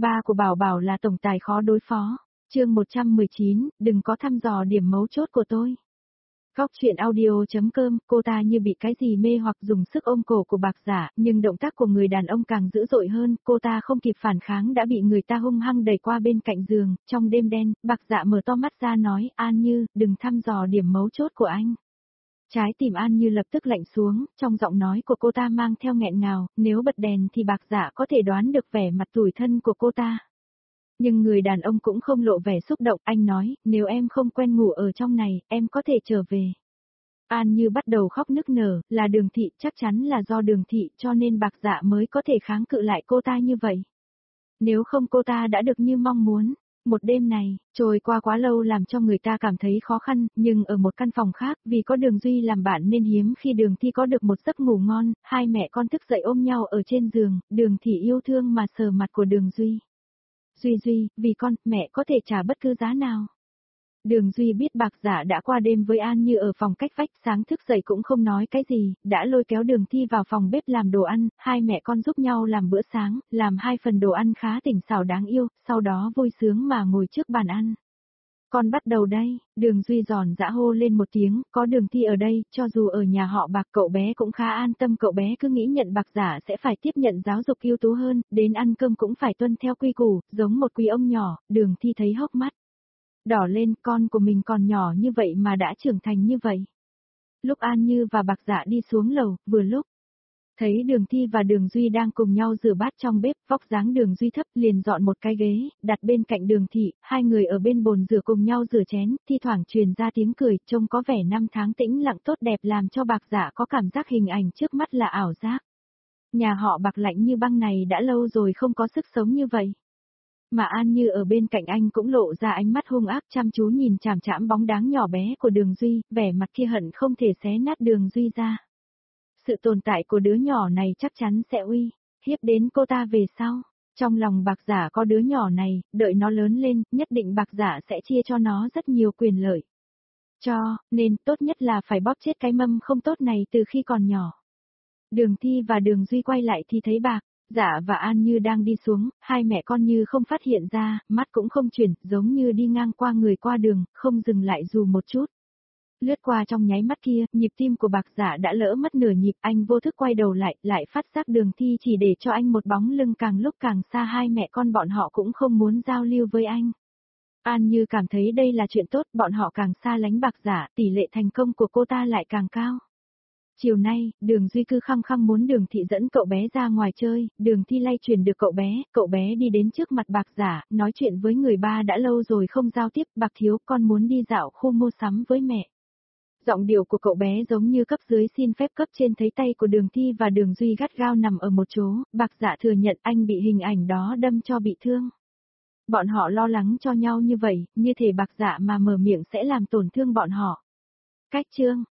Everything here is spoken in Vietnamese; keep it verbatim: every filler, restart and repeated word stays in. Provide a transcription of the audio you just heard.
Ba của Bảo Bảo là tổng tài khó đối phó. Chương một trăm mười chín, đừng có thăm dò điểm mấu chốt của tôi. Góc truyện audio.com, cô ta như bị cái gì mê hoặc dùng sức ôm cổ của Bạc Giả, nhưng động tác của người đàn ông càng dữ dội hơn, cô ta không kịp phản kháng đã bị người ta hung hăng đẩy qua bên cạnh giường. Trong đêm đen, Bạc Giả mở to mắt ra nói, An Như, đừng thăm dò điểm mấu chốt của anh. Trái tim An Như lập tức lạnh xuống, trong giọng nói của cô ta mang theo nghẹn ngào, nếu bật đèn thì Bạc Giả có thể đoán được vẻ mặt tủi thân của cô ta. Nhưng người đàn ông cũng không lộ vẻ xúc động, anh nói, nếu em không quen ngủ ở trong này, em có thể trở về. An Như bắt đầu khóc nức nở, là Đường Thị, chắc chắn là do Đường Thị cho nên Bạc Dạ mới có thể kháng cự lại cô ta như vậy. Nếu không cô ta đã được như mong muốn. Một đêm này, trôi qua quá lâu làm cho người ta cảm thấy khó khăn, nhưng ở một căn phòng khác, vì có Đường Duy làm bạn nên hiếm khi Đường Thi có được một giấc ngủ ngon, hai mẹ con thức dậy ôm nhau ở trên giường, Đường Thị yêu thương mà sờ mặt của Đường Duy. Duy Duy, vì con, mẹ có thể trả bất cứ giá nào. Đường Duy biết Bạc Giả đã qua đêm với An Như ở phòng cách vách, sáng thức dậy cũng không nói cái gì, đã lôi kéo Đường Thi vào phòng bếp làm đồ ăn, hai mẹ con giúp nhau làm bữa sáng, làm hai phần đồ ăn khá tỉnh xảo đáng yêu, sau đó vui sướng mà ngồi trước bàn ăn. Con bắt đầu đây, Đường Duy giòn giã hô lên một tiếng, có Đường Thi ở đây, cho dù ở nhà họ Bạc cậu bé cũng khá an tâm, cậu bé cứ nghĩ nhận Bạc Giả sẽ phải tiếp nhận giáo dục ưu tú hơn, đến ăn cơm cũng phải tuân theo quy củ, giống một quý ông nhỏ. Đường Thi thấy hốc mắt đỏ lên, con của mình còn nhỏ như vậy mà đã trưởng thành như vậy. Lúc An Như và Bạc Dạ đi xuống lầu, vừa lúc thấy Đường Thi và Đường Duy đang cùng nhau rửa bát trong bếp, vóc dáng Đường Duy thấp liền dọn một cái ghế, đặt bên cạnh Đường Thị, hai người ở bên bồn rửa cùng nhau rửa chén, thi thoảng truyền ra tiếng cười, trông có vẻ năm tháng tĩnh lặng tốt đẹp làm cho Bạc Dạ có cảm giác hình ảnh trước mắt là ảo giác. Nhà họ Bạc lạnh như băng này đã lâu rồi không có sức sống như vậy. Mà An Như ở bên cạnh anh cũng lộ ra ánh mắt hung ác chăm chú nhìn chằm chằm bóng dáng nhỏ bé của Đường Duy, vẻ mặt kia hận không thể xé nát Đường Duy ra. Sự tồn tại của đứa nhỏ này chắc chắn sẽ uy hiếp đến cô ta về sau. Trong lòng Bạc Giả có đứa nhỏ này, đợi nó lớn lên, nhất định Bạc Giả sẽ chia cho nó rất nhiều quyền lợi. Cho, nên tốt nhất là phải bóp chết cái mâm không tốt này từ khi còn nhỏ. Đường Thi và Đường Duy quay lại thì thấy Bạc Dạ và An Như đang đi xuống, hai mẹ con như không phát hiện ra, mắt cũng không chuyển, giống như đi ngang qua người qua đường, không dừng lại dù một chút. Lướt qua trong nháy mắt kia, nhịp tim của Bạc Dạ đã lỡ mất nửa nhịp, anh vô thức quay đầu lại, lại phát giác Đường Thi chỉ để cho anh một bóng lưng, càng lúc càng xa, hai mẹ con bọn họ cũng không muốn giao lưu với anh. An Như cảm thấy đây là chuyện tốt, bọn họ càng xa lánh Bạc Dạ, tỷ lệ thành công của cô ta lại càng cao. Chiều nay, Đường Duy cứ khăng khăng muốn Đường Thị dẫn cậu bé ra ngoài chơi, Đường Thi lay chuyển được cậu bé, cậu bé đi đến trước mặt Bạc Giả, nói chuyện với người ba đã lâu rồi không giao tiếp, Bạc Thiếu, con muốn đi dạo khu mua sắm với mẹ. Giọng điệu của cậu bé giống như cấp dưới xin phép cấp trên, thấy tay của Đường Thi và Đường Duy gắt gao nằm ở một chỗ, Bạc Giả thừa nhận anh bị hình ảnh đó đâm cho bị thương. Bọn họ lo lắng cho nhau như vậy, như thể Bạc Giả mà mở miệng sẽ làm tổn thương bọn họ. Cách chương